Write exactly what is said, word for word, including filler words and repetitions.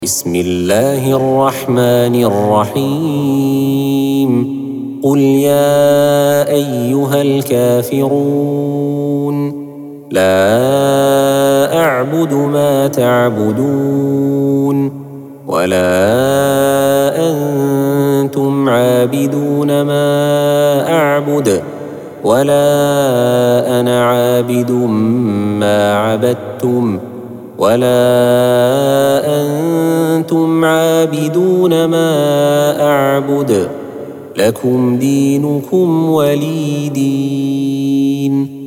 بسم الله الرحمن الرحيم قل يا أيها الكافرون لا أعبد ما تعبدون ولا أنتم عابدون ما أعبد ولا أنا عابد ما عبدتم ولا أنتم عابدون ما أعبد لكم دينكم ولي دين.